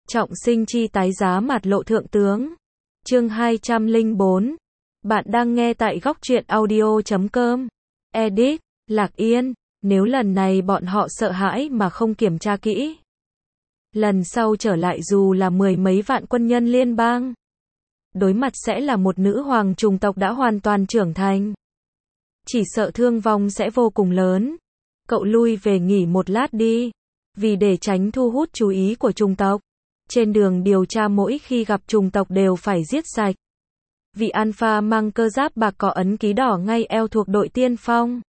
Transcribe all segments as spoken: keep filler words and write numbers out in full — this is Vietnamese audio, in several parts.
Trọng sinh chi tái giá mạt lộ thượng tướng. Chương hai trăm lẻ bốn. Bạn đang nghe tại góc truyện audio chấm com. Edit, Lạc Yên, nếu lần này bọn họ sợ hãi mà không kiểm tra kỹ. Lần sau trở lại dù là mười mấy vạn quân nhân liên bang. Đối mặt sẽ là một nữ hoàng chủng tộc đã hoàn toàn trưởng thành. Chỉ sợ thương vong sẽ vô cùng lớn. Cậu lui về nghỉ một lát đi. Vì để tránh thu hút chú ý của chủng tộc. Trên đường điều tra mỗi khi gặp chủng tộc đều phải giết sạch. Vị Alpha mang cơ giáp bạc có ấn ký đỏ ngay eo thuộc đội tiên phong.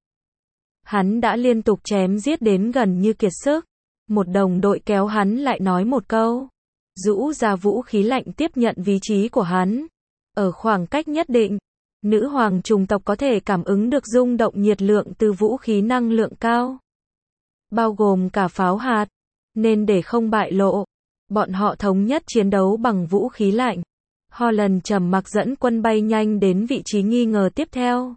Hắn đã liên tục chém giết đến gần như kiệt sức. Một đồng đội kéo hắn lại nói một câu. Rũ ra vũ khí lạnh tiếp nhận vị trí của hắn. Ở khoảng cách nhất định, nữ hoàng chủng tộc có thể cảm ứng được rung động nhiệt lượng từ vũ khí năng lượng cao. Bao gồm cả pháo hạt. Nên để không bại lộ, bọn họ thống nhất chiến đấu bằng vũ khí lạnh. Holland trầm mặc dẫn quân bay nhanh đến vị trí nghi ngờ tiếp theo.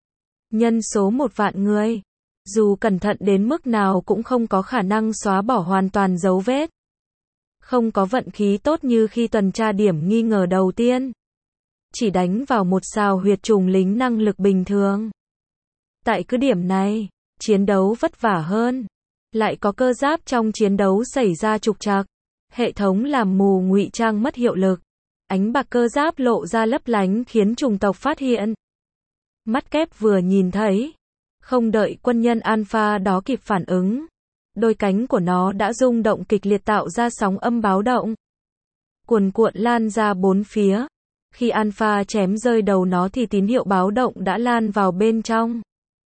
Nhân số một vạn người. Dù cẩn thận đến mức nào cũng không có khả năng xóa bỏ hoàn toàn dấu vết. Không có vận khí tốt như khi tuần tra điểm nghi ngờ đầu tiên. Chỉ đánh vào một sao huyệt trùng lính năng lực bình thường. Tại cứ điểm này, chiến đấu vất vả hơn. Lại có cơ giáp trong chiến đấu xảy ra trục trặc. Hệ thống làm mù ngụy trang mất hiệu lực. Ánh bạc cơ giáp lộ ra lấp lánh khiến chủng tộc phát hiện. Mắt kép vừa nhìn thấy. Không đợi quân nhân Alpha đó kịp phản ứng. Đôi cánh của nó đã rung động kịch liệt tạo ra sóng âm báo động. Cuồn cuộn lan ra bốn phía. Khi Alpha chém rơi đầu nó thì tín hiệu báo động đã lan vào bên trong.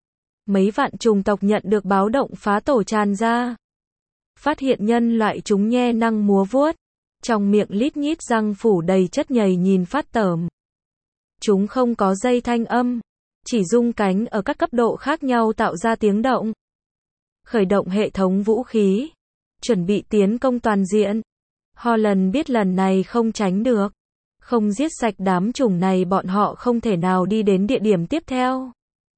Mấy vạn chủng tộc nhận được báo động phá tổ tràn ra. Phát hiện nhân loại chúng nhe năng múa vuốt. Trong miệng lít nhít răng phủ đầy chất nhầy nhìn phát tởm. Chúng không có dây thanh âm. Chỉ rung cánh ở các cấp độ khác nhau tạo ra tiếng động. Khởi động hệ thống vũ khí. Chuẩn bị tiến công toàn diện. Holland biết lần này không tránh được. Không giết sạch đám chủng này bọn họ không thể nào đi đến địa điểm tiếp theo.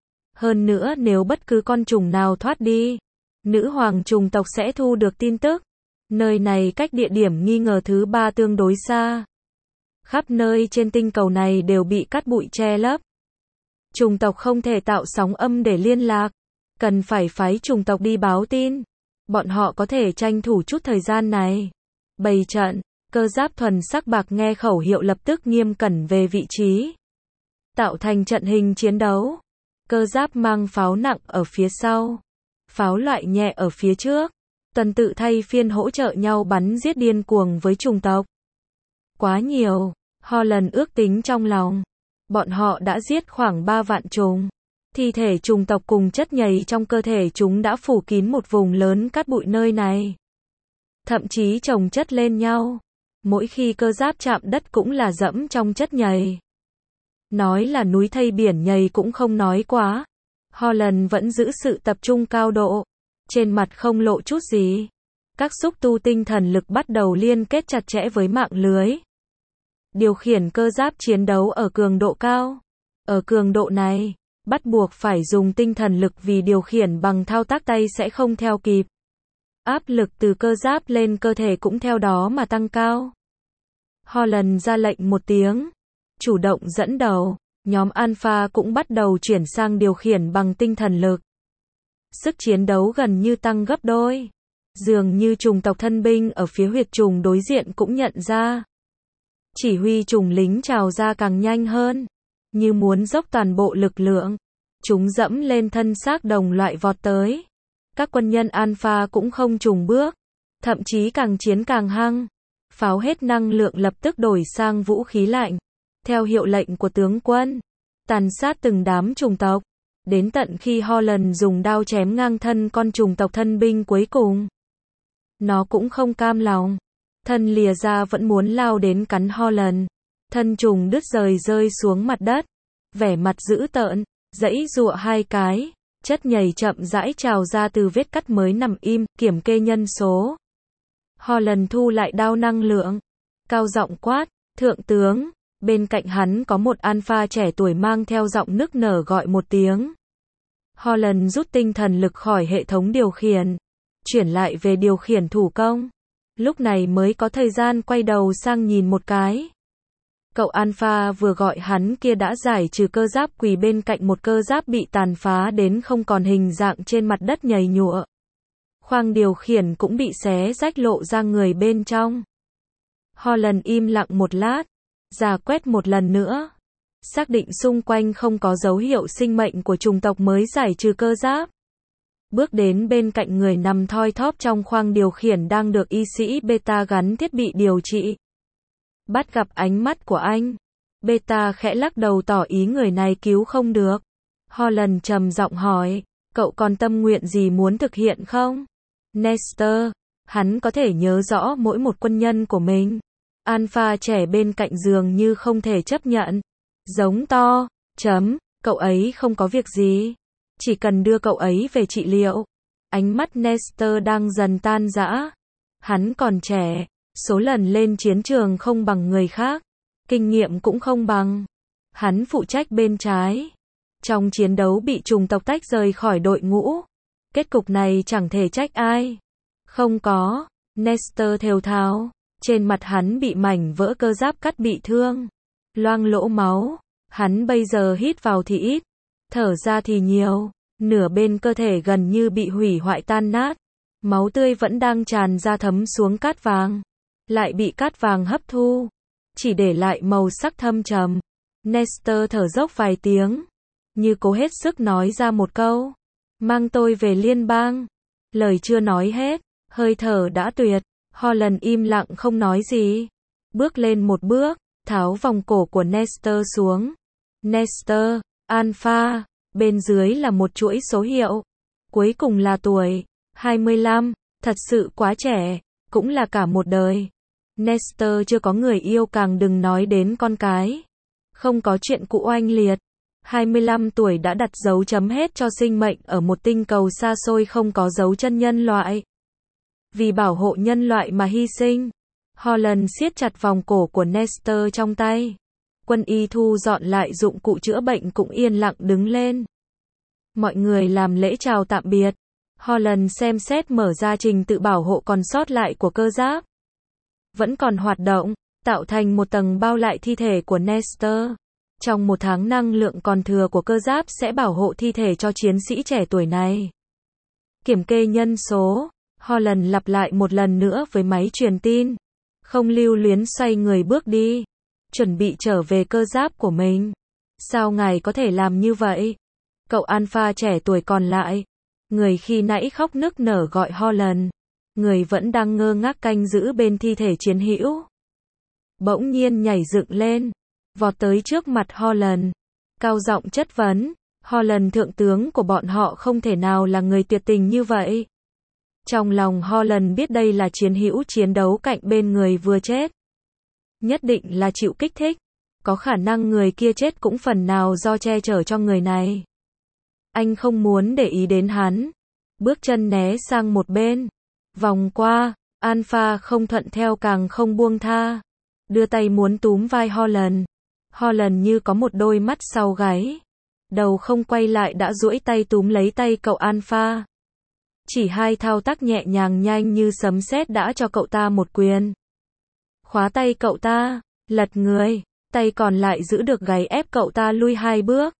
Hơn nữa nếu bất cứ con trùng nào thoát đi, nữ hoàng chủng tộc sẽ thu được tin tức. Nơi này cách địa điểm nghi ngờ thứ ba tương đối xa. Khắp nơi trên tinh cầu này đều bị cát bụi che lấp. Chủng tộc không thể tạo sóng âm để liên lạc. Cần phải phái chủng tộc đi báo tin. Bọn họ có thể tranh thủ chút thời gian này. Bày trận, cơ giáp thuần sắc bạc nghe khẩu hiệu lập tức nghiêm cẩn về vị trí. Tạo thành trận hình chiến đấu. Cơ giáp mang pháo nặng ở phía sau. Pháo loại nhẹ ở phía trước. Tuần tự thay phiên hỗ trợ nhau bắn giết điên cuồng với chủng tộc. Quá nhiều, Holland ước tính trong lòng. Bọn họ đã giết khoảng ba vạn trùng. Thi thể chủng tộc cùng chất nhầy trong cơ thể chúng đã phủ kín một vùng lớn cát bụi nơi này. Thậm chí chồng chất lên nhau. Mỗi khi cơ giáp chạm đất cũng là dẫm trong chất nhầy. Nói là núi thây biển nhầy cũng không nói quá. Holland vẫn giữ sự tập trung cao độ. Trên mặt không lộ chút gì. Các xúc tu tinh thần lực bắt đầu liên kết chặt chẽ với mạng lưới. Điều khiển cơ giáp chiến đấu ở cường độ cao. Ở cường độ này, bắt buộc phải dùng tinh thần lực vì điều khiển bằng thao tác tay sẽ không theo kịp. Áp lực từ cơ giáp lên cơ thể cũng theo đó mà tăng cao. Holland ra lệnh một tiếng. Chủ động dẫn đầu, nhóm Alpha cũng bắt đầu chuyển sang điều khiển bằng tinh thần lực. Sức chiến đấu gần như tăng gấp đôi. Dường như chủng tộc thân binh ở phía huyệt trùng đối diện cũng nhận ra. Chỉ huy chủng lính trào ra càng nhanh hơn. Như muốn dốc toàn bộ lực lượng. Chúng dẫm lên thân xác đồng loại vọt tới. Các quân nhân Alpha cũng không chùng bước. Thậm chí càng chiến càng hăng. Pháo hết năng lượng lập tức đổi sang vũ khí lạnh. Theo hiệu lệnh của tướng quân. Tàn sát từng đám chủng tộc. Đến tận khi Holland dùng đao chém ngang thân con chủng tộc thân binh cuối cùng. Nó cũng không cam lòng. Thân lìa ra vẫn muốn lao đến cắn Holland. Thân trùng đứt rời rơi xuống mặt đất. Vẻ mặt dữ tợn, giãy giụa hai cái. Chất nhầy chậm rãi trào ra từ vết cắt mới nằm im, kiểm kê nhân số. Holland thu lại đao năng lượng. Cao giọng quát, thượng tướng. Bên cạnh hắn có một Alpha trẻ tuổi mang theo giọng nức nở gọi một tiếng. Holland rút tinh thần lực khỏi hệ thống điều khiển. Chuyển lại về điều khiển thủ công. lúc này mới có thời gian quay đầu sang nhìn một cái. Cậu Alpha vừa gọi hắn kia đã giải trừ cơ giáp quỳ bên cạnh một cơ giáp bị tàn phá đến không còn hình dạng trên mặt đất nhầy nhụa. Khoang điều khiển cũng bị xé rách lộ ra người bên trong. Holland im lặng một lát, rà quét một lần nữa. Xác định xung quanh không có dấu hiệu sinh mệnh của chủng tộc mới giải trừ cơ giáp. Bước đến bên cạnh người nằm thoi thóp trong khoang điều khiển đang được y sĩ Beta gắn thiết bị điều trị. Bắt gặp ánh mắt của anh, Beta khẽ lắc đầu tỏ ý người này cứu không được. Holland trầm giọng hỏi, cậu còn tâm nguyện gì muốn thực hiện không? Nestor, hắn có thể nhớ rõ mỗi một quân nhân của mình. Alpha trẻ bên cạnh giường như không thể chấp nhận. Giống to, chấm, cậu ấy không có việc gì. Chỉ cần đưa cậu ấy về trị liệu. Ánh mắt Nestor đang dần tan rã. Hắn còn trẻ, số lần lên chiến trường không bằng người khác. Kinh nghiệm cũng không bằng. Hắn phụ trách bên trái. Trong chiến đấu bị chủng tộc tách rời khỏi đội ngũ. Kết cục này chẳng thể trách ai. Không có, Nestor thều thào. Trên mặt hắn bị mảnh vỡ cơ giáp cắt bị thương. Loang lỗ máu. Hắn bây giờ hít vào thì ít, thở ra thì nhiều. Nửa bên cơ thể gần như bị hủy hoại tan nát. Máu tươi vẫn đang tràn ra thấm xuống cát vàng. Lại bị cát vàng hấp thu. Chỉ để lại màu sắc thâm trầm. Nestor thở dốc vài tiếng. Như cố hết sức nói ra một câu. Mang tôi về liên bang. Lời chưa nói hết. Hơi thở đã tuyệt. Holland im lặng không nói gì. Bước lên một bước. Tháo vòng cổ của Nestor xuống. Nestor, Alpha. Bên dưới là một chuỗi số hiệu. Cuối cùng là tuổi. hai mươi lăm. Thật sự quá trẻ. Cũng là cả một đời. Nestor chưa có người yêu càng đừng nói đến con cái. Không có chuyện cũ oanh liệt. hai mươi lăm tuổi đã đặt dấu chấm hết cho sinh mệnh ở một tinh cầu xa xôi không có dấu chân nhân loại. Vì bảo hộ nhân loại mà hy sinh. Holland siết chặt vòng cổ của Nestor trong tay. Quân y thu dọn lại dụng cụ chữa bệnh cũng yên lặng đứng lên. Mọi người làm lễ chào tạm biệt. Holland xem xét mở ra trình tự bảo hộ còn sót lại của cơ giáp. Vẫn còn hoạt động, tạo thành một tầng bao lại thi thể của Nestor. Trong một tháng năng lượng còn thừa của cơ giáp sẽ bảo hộ thi thể cho chiến sĩ trẻ tuổi này. Kiểm kê nhân số, Holland lặp lại một lần nữa với máy truyền tin. Không lưu luyến xoay người bước đi. Chuẩn bị trở về cơ giáp của mình. Sao ngài có thể làm như vậy? Cậu Alpha trẻ tuổi còn lại. Người khi nãy khóc nức nở gọi Holland. Người vẫn đang ngơ ngác canh giữ bên thi thể chiến hữu. Bỗng nhiên nhảy dựng lên. Vọt tới trước mặt Holland. Cao giọng chất vấn. Holland thượng tướng của bọn họ không thể nào là người tuyệt tình như vậy. Trong lòng Holland biết đây là chiến hữu chiến đấu cạnh bên người vừa chết. Nhất định là chịu kích thích. Có khả năng người kia chết cũng phần nào do che chở cho người này. Anh không muốn để ý đến hắn. Bước chân né sang một bên. Vòng qua, Alpha không thuận theo càng không buông tha. Đưa tay muốn túm vai Holland. Holland như có một đôi mắt sau gáy. Đầu không quay lại đã duỗi tay túm lấy tay cậu Alpha. Chỉ hai thao tác nhẹ nhàng nhanh như sấm sét đã cho cậu ta một quyền. Khóa tay cậu ta, lật người, tay còn lại giữ được gáy ép cậu ta lui hai bước.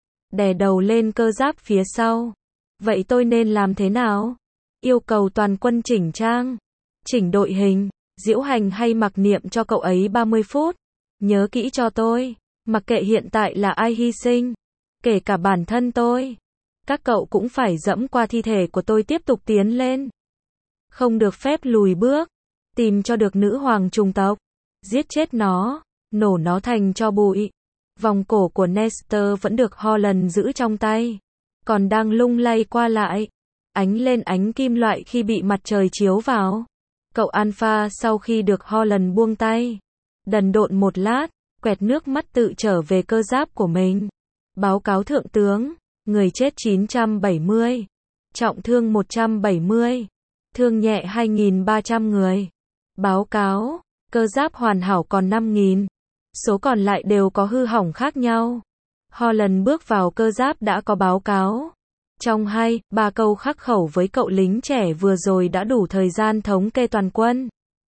Đè đầu lên cơ giáp phía sau. Vậy tôi nên làm thế nào? Yêu cầu toàn quân chỉnh trang, chỉnh đội hình, diễu hành hay mặc niệm cho cậu ấy ba mươi phút. Nhớ kỹ cho tôi, mặc kệ hiện tại là ai hy sinh, kể cả bản thân tôi. Các cậu cũng phải dẫm qua thi thể của tôi tiếp tục tiến lên. Không được phép lùi bước. Tìm cho được nữ hoàng chủng tộc. Giết chết nó. Nổ nó thành tro bụi. Vòng cổ của Nestor vẫn được Holland giữ trong tay. Còn đang lung lay qua lại. Ánh lên ánh kim loại khi bị mặt trời chiếu vào. Cậu Alpha sau khi được Holland buông tay. Đần độn một lát. Quẹt nước mắt tự trở về cơ giáp của mình. Báo cáo thượng tướng. Người chết chín trăm bảy mươi. Trọng thương một trăm bảy mươi. Thương nhẹ hai nghìn ba trăm người. Báo cáo. Cơ giáp hoàn hảo còn năm nghìn. Số còn lại đều có hư hỏng khác nhau. Holland bước vào cơ giáp đã có báo cáo. Trong hai, ba câu khắc khẩu với cậu lính trẻ vừa rồi đã đủ thời gian thống kê toàn quân.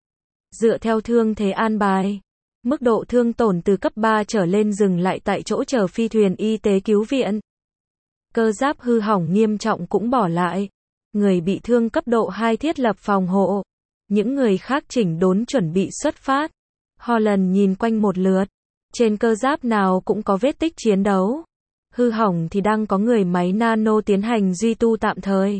dựa theo thương thế an bài. Mức độ thương tổn từ cấp ba trở lên dừng lại tại chỗ chờ phi thuyền y tế cứu viện. Cơ giáp hư hỏng nghiêm trọng cũng bỏ lại. Người bị thương cấp độ hai thiết lập phòng hộ. Những người khác chỉnh đốn chuẩn bị xuất phát. Holland nhìn quanh một lượt. Trên cơ giáp nào cũng có vết tích chiến đấu. Hư hỏng thì đang có người máy nano tiến hành duy tu tạm thời.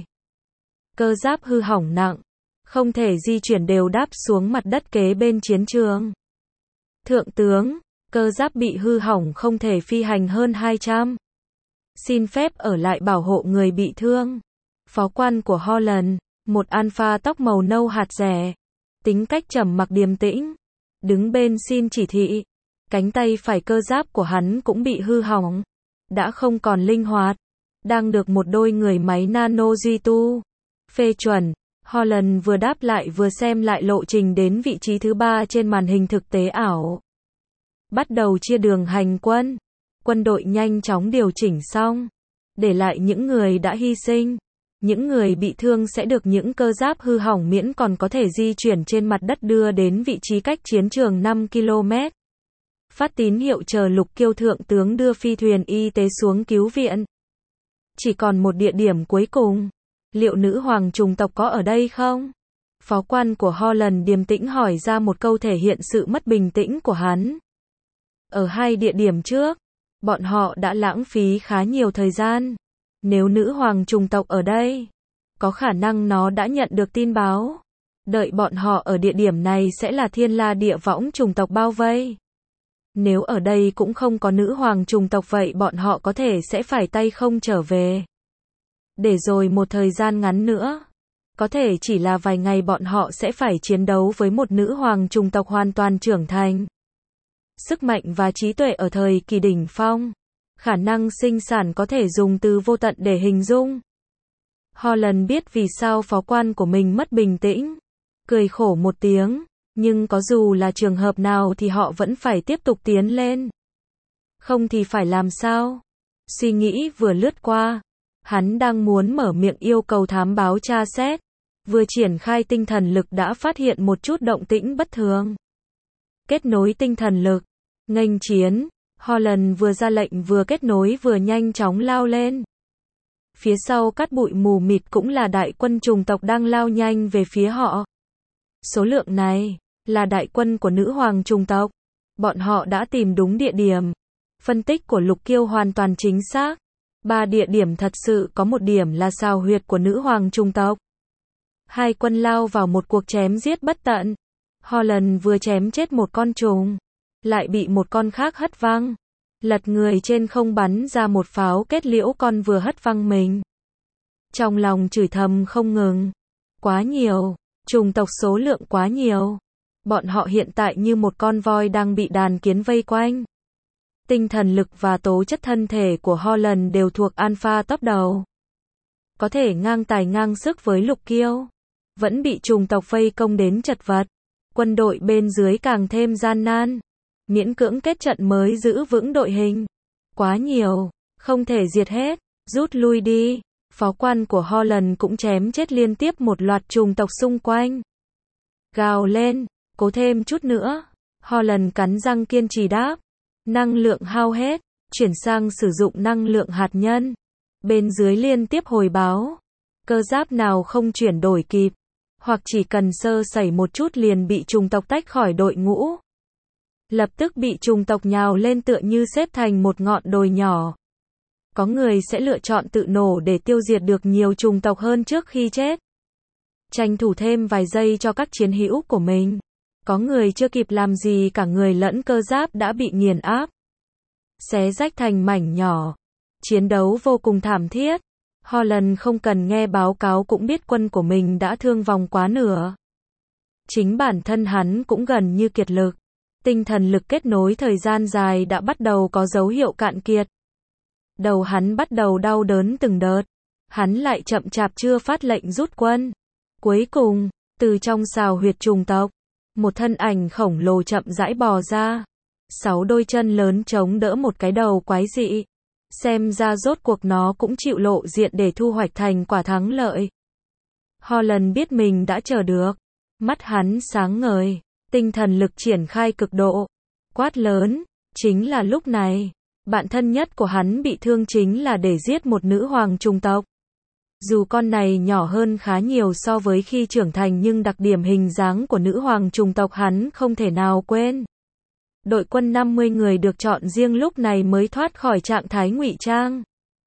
Cơ giáp hư hỏng nặng. Không thể di chuyển đều đáp xuống mặt đất kế bên chiến trường. Thượng tướng, cơ giáp bị hư hỏng không thể phi hành hơn hai trăm. Xin phép ở lại bảo hộ người bị thương. Phó quan của Holland, một alpha tóc màu nâu hạt rẻ. Tính cách trầm mặc điềm tĩnh. Đứng bên xin chỉ thị. Cánh tay phải cơ giáp của hắn cũng bị hư hỏng. Đã không còn linh hoạt. Đang được một đôi người máy nano duy tu. Phê chuẩn. Holland vừa đáp lại vừa xem lại lộ trình đến vị trí thứ ba trên màn hình thực tế ảo. Bắt đầu chia đường hành quân. Quân đội nhanh chóng điều chỉnh xong. Để lại những người đã hy sinh. Những người bị thương sẽ được những cơ giáp hư hỏng miễn còn có thể di chuyển trên mặt đất đưa đến vị trí cách chiến trường năm ki lô mét. Phát tín hiệu chờ Lục Kiêu thượng tướng đưa phi thuyền y tế xuống cứu viện. Chỉ còn một địa điểm cuối cùng. Liệu nữ hoàng chủng tộc có ở đây không? Phó quan của Holland điềm tĩnh hỏi ra một câu thể hiện sự mất bình tĩnh của hắn. Ở hai địa điểm trước, bọn họ đã lãng phí khá nhiều thời gian. Nếu nữ hoàng chủng tộc ở đây, có khả năng nó đã nhận được tin báo. Đợi bọn họ ở địa điểm này sẽ là thiên la địa võng chủng tộc bao vây. Nếu ở đây cũng không có nữ hoàng chủng tộc vậy bọn họ có thể sẽ phải tay không trở về. Để rồi một thời gian ngắn nữa, có thể chỉ là vài ngày bọn họ sẽ phải chiến đấu với một nữ hoàng chủng tộc hoàn toàn trưởng thành. Sức mạnh và trí tuệ ở thời kỳ đỉnh phong. Khả năng sinh sản có thể dùng từ vô tận để hình dung. Holland biết vì sao phó quan của mình mất bình tĩnh. Cười khổ một tiếng. Nhưng có dù là trường hợp nào thì họ vẫn phải tiếp tục tiến lên. Không thì phải làm sao? Suy nghĩ vừa lướt qua. Hắn đang muốn mở miệng yêu cầu thám báo tra xét. Vừa triển khai tinh thần lực đã phát hiện một chút động tĩnh bất thường. Kết nối tinh thần lực. Nghênh chiến. Holland vừa ra lệnh vừa kết nối vừa nhanh chóng lao lên. Phía sau cát bụi mù mịt cũng là đại quân chủng tộc đang lao nhanh về phía họ. Số lượng này là đại quân của nữ hoàng chủng tộc. Bọn họ đã tìm đúng địa điểm. Phân tích của Lục Kiêu hoàn toàn chính xác. Ba địa điểm thật sự có một điểm là xào huyệt của nữ hoàng chủng tộc. Hai quân lao vào một cuộc chém giết bất tận. Holland vừa chém chết một con trùng, lại bị một con khác hất văng. Lật người trên không bắn ra một pháo kết liễu con vừa hất văng mình. Trong lòng chửi thầm không ngừng. Quá nhiều. Chủng tộc số lượng quá nhiều. Bọn họ hiện tại như một con voi đang bị đàn kiến vây quanh. Tinh thần lực và tố chất thân thể của Holland đều thuộc alpha top đầu. Có thể ngang tài ngang sức với Lục Kiêu. Vẫn bị chủng tộc vây công đến chật vật. Quân đội bên dưới càng thêm gian nan. Miễn cưỡng kết trận mới giữ vững đội hình. Quá nhiều. Không thể diệt hết. Rút lui đi. Phó quan của Holland cũng chém chết liên tiếp một loạt chủng tộc xung quanh. Gào lên. Cố thêm chút nữa. Holland cắn răng kiên trì đáp. Năng lượng hao hết. Chuyển sang sử dụng năng lượng hạt nhân. Bên dưới liên tiếp hồi báo. Cơ giáp nào không chuyển đổi kịp. Hoặc chỉ cần sơ sẩy một chút liền bị chủng tộc tách khỏi đội ngũ. Lập tức bị chủng tộc nhào lên tựa như xếp thành một ngọn đồi nhỏ. Có người sẽ lựa chọn tự nổ để tiêu diệt được nhiều chủng tộc hơn trước khi chết. Tranh thủ thêm vài giây cho các chiến hữu của mình. Có người chưa kịp làm gì cả người lẫn cơ giáp đã bị nghiền áp. Xé rách thành mảnh nhỏ. Chiến đấu vô cùng thảm thiết. Holland không cần nghe báo cáo cũng biết quân của mình đã thương vong quá nửa. Chính bản thân hắn cũng gần như kiệt lực. Tinh thần lực kết nối thời gian dài đã bắt đầu có dấu hiệu cạn kiệt. Đầu hắn bắt đầu đau đớn từng đợt. Hắn lại chậm chạp chưa phát lệnh rút quân. Cuối cùng, từ trong xào huyệt chủng tộc, một thân ảnh khổng lồ chậm rãi bò ra. Sáu đôi chân lớn chống đỡ một cái đầu quái dị. Xem ra rốt cuộc nó cũng chịu lộ diện để thu hoạch thành quả thắng lợi. Holland biết mình đã chờ được. Mắt hắn sáng ngời. tinh thần lực triển khai cực độ, quát lớn. Chính là lúc này, bạn thân nhất của hắn bị thương chính là để giết một nữ hoàng chủng tộc. Dù con này nhỏ hơn khá nhiều so với khi trưởng thành nhưng đặc điểm hình dáng của nữ hoàng chủng tộc hắn không thể nào quên. Đội quân năm mươi người được chọn riêng lúc này mới thoát khỏi trạng thái ngụy trang.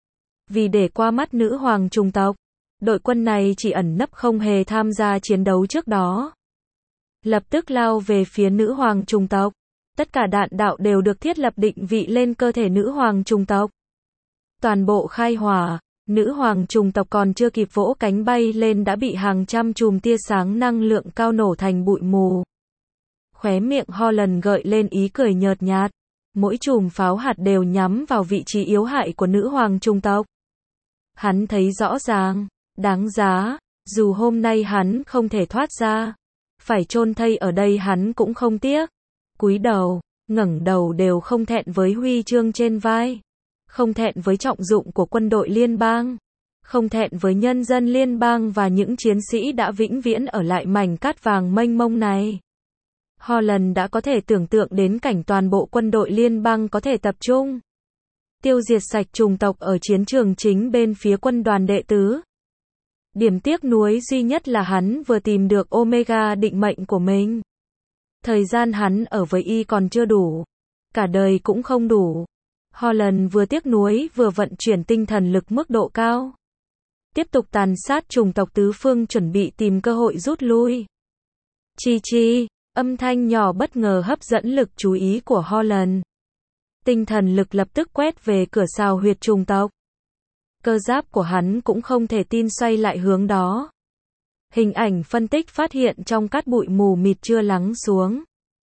Vì để qua mắt nữ hoàng chủng tộc, đội quân này chỉ ẩn nấp không hề tham gia chiến đấu trước đó. Lập tức lao về phía nữ hoàng chủng tộc. Tất cả đạn đạo đều được thiết lập định vị lên cơ thể nữ hoàng chủng tộc. Toàn bộ khai hỏa, nữ hoàng chủng tộc còn chưa kịp vỗ cánh bay lên đã bị hàng trăm chùm tia sáng năng lượng cao nổ thành bụi mù. Khóe miệng Holland gợi lên ý cười nhợt nhạt. Mỗi chùm pháo hạt đều nhắm vào vị trí yếu hại của nữ hoàng chủng tộc. Hắn thấy rõ ràng, đáng giá, dù hôm nay hắn không thể thoát ra, phải chôn thây ở đây hắn cũng không tiếc. Cúi đầu, ngẩng đầu đều không thẹn với huy chương trên vai, không thẹn với trọng dụng của quân đội liên bang, không thẹn với nhân dân liên bang và những chiến sĩ đã vĩnh viễn ở lại mảnh cát vàng mênh mông này. Holland đã có thể tưởng tượng đến cảnh toàn bộ quân đội liên bang có thể tập trung tiêu diệt sạch chủng tộc ở chiến trường chính bên phía quân đoàn đệ tứ. Điểm tiếc nuối duy nhất là hắn vừa tìm được Omega định mệnh của mình. Thời gian hắn ở với y còn chưa đủ. Cả đời cũng không đủ. Holland vừa tiếc nuối vừa vận chuyển tinh thần lực mức độ cao. Tiếp tục tàn sát chủng tộc tứ phương chuẩn bị tìm cơ hội rút lui. Chi chi, âm thanh nhỏ bất ngờ hấp dẫn lực chú ý của Holland. Tinh thần lực lập tức quét về cửa sào huyệt chủng tộc. Cơ giáp của hắn cũng không thể tin xoay lại hướng đó. Hình ảnh phân tích phát hiện trong cát bụi mù mịt chưa lắng xuống.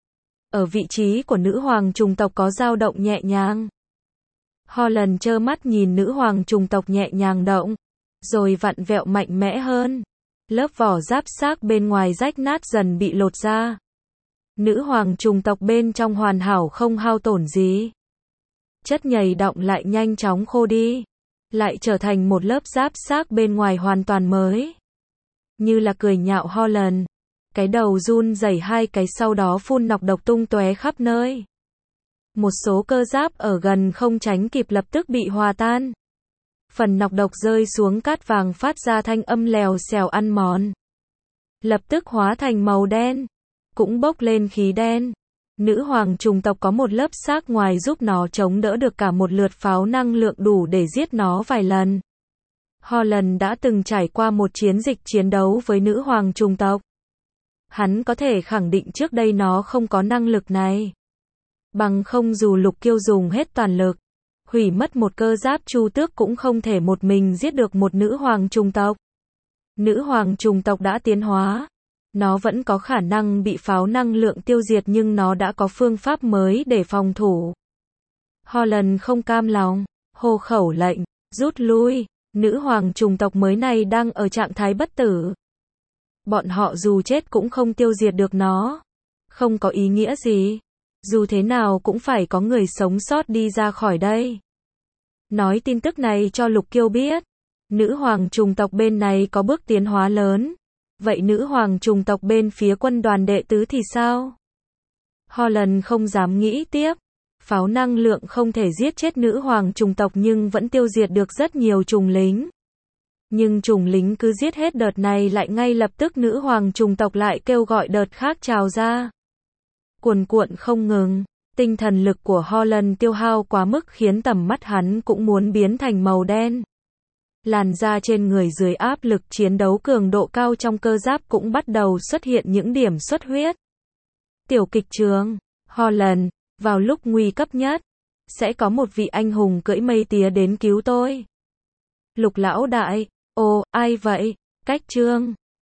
Ở vị trí của nữ hoàng chủng tộc có dao động nhẹ nhàng. Holland trơ mắt nhìn nữ hoàng chủng tộc nhẹ nhàng động, rồi vặn vẹo mạnh mẽ hơn. Lớp vỏ giáp xác bên ngoài rách nát dần bị lột ra. Nữ hoàng chủng tộc bên trong hoàn hảo không hao tổn gì. Chất nhầy đọng lại nhanh chóng khô đi, lại trở thành một lớp giáp xác bên ngoài hoàn toàn mới. Như là cười nhạo Holland. Cái đầu run rẩy hai cái sau đó phun nọc độc tung tóe khắp nơi. Một số cơ giáp ở gần không tránh kịp lập tức bị hòa tan. Phần nọc độc rơi xuống cát vàng phát ra thanh âm lèo xèo ăn mòn. Lập tức hóa thành màu đen. Cũng bốc lên khí đen. Nữ hoàng chủng tộc có một lớp xác ngoài giúp nó chống đỡ được cả một lượt pháo năng lượng đủ để giết nó vài lần. Holland đã từng trải qua một chiến dịch chiến đấu với nữ hoàng chủng tộc. Hắn có thể khẳng định trước đây nó không có năng lực này. Bằng không dù Lục Kiêu dùng hết toàn lực, hủy mất một cơ giáp chu tước cũng không thể một mình giết được một nữ hoàng chủng tộc. Nữ hoàng chủng tộc đã tiến hóa. Nó vẫn có khả năng bị pháo năng lượng tiêu diệt nhưng nó đã có phương pháp mới để phòng thủ. Holland không cam lòng, hô khẩu lệnh, rút lui. Nữ hoàng chủng tộc mới này đang ở trạng thái bất tử. Bọn họ dù chết cũng không tiêu diệt được nó. Không có ý nghĩa gì. Dù thế nào cũng phải có người sống sót đi ra khỏi đây. Nói tin tức này cho Lục Kiêu biết. Nữ hoàng chủng tộc bên này có bước tiến hóa lớn. Vậy nữ hoàng chủng tộc bên phía quân đoàn đệ tứ thì sao? Holland không dám nghĩ tiếp. Pháo năng lượng không thể giết chết nữ hoàng chủng tộc nhưng vẫn tiêu diệt được rất nhiều chủng lính. Nhưng chủng lính cứ giết hết đợt này lại ngay lập tức nữ hoàng chủng tộc lại kêu gọi đợt khác trào ra. Cuồn cuộn không ngừng, tinh thần lực của Holland tiêu hao quá mức khiến tầm mắt hắn cũng muốn biến thành màu đen. Làn da trên người dưới áp lực chiến đấu cường độ cao trong cơ giáp cũng bắt đầu xuất hiện những điểm xuất huyết. Tiểu kịch trường, Holland, vào lúc nguy cấp nhất, sẽ có một vị anh hùng cưỡi mây tía đến cứu tôi. Lục lão đại, ồ, ai vậy? Cách chương